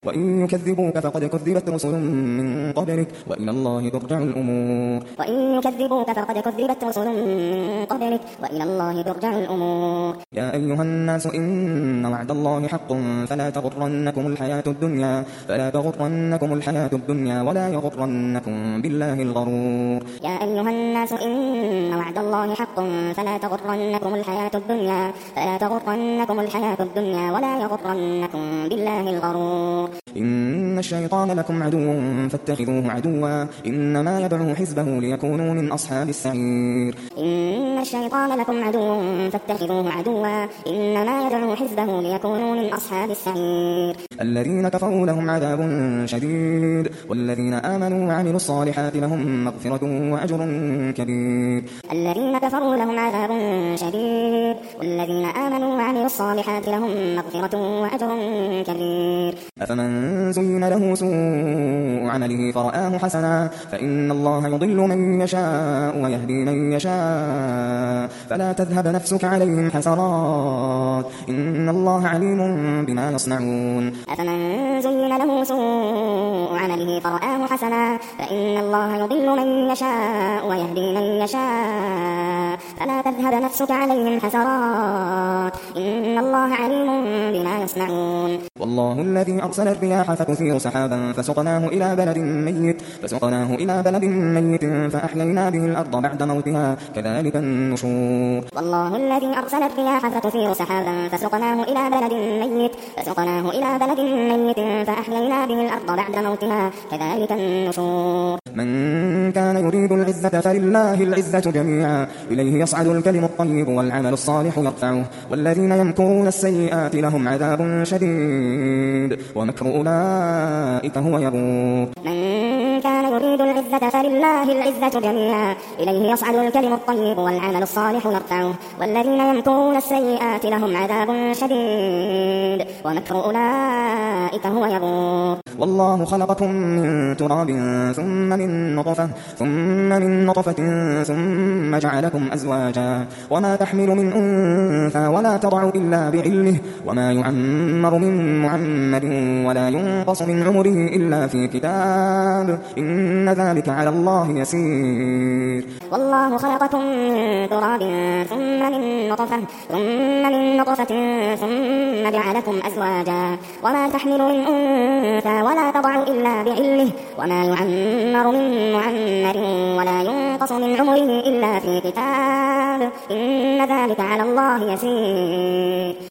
وإن يكذبوك فقد كذبت رسل من قبلك وإلى الله ترجع الأمور. يا أيها الناس إن وعد الله حق فلا تغرنكم الحياة الدنيا ولا يغرنكم بالله الغرور. إن الشيطان لكم عدو فاتخذوه عدوا إنما يدعو حزبه ليكونوا من أصحاب السعير. الذين كفروا لهم عذاب شديد والذين آمنوا وعملوا الصالحات لهم مغفرة وأجر كبير. أفمن زين له سوء عمله فرآه حسنا فإن الله يضل من يشاء ويهدي من يشاء فلا تذهب نفسك عليهم حسرات إن الله عليم بما يصنعون. والله الذي أرسل الرياح فتثير سحابا فسقناه إلى بلد ميت فأحيينا به الأرض بعد موتها كذلك النشور. من كان يريد العزة فلله العزة جميعا إليه يصعد الكلم الطيب والعمل الصالح يرفعه والذين يمكرون السيئات لهم عذاب شديد ومكر أولئك هو يبور. والله خلقكم من تراب ثم من نطفة ثم جعلكم أزواجا وما تحمل من أنثى ولا تضع إلا بعلمه وما يعمر من معمر ولا ينقص من عمره إلا في كتاب إن ذلك على الله يسير. والله خلقكم من تراب ثم من نطفة ثم جعلكم أزواجا وما تحمل من أنثى ولا تضع إلا بعلمه وما يعمر من معمر ولا ينقص من عمره إلا في كتاب إن ذلك على الله يسير.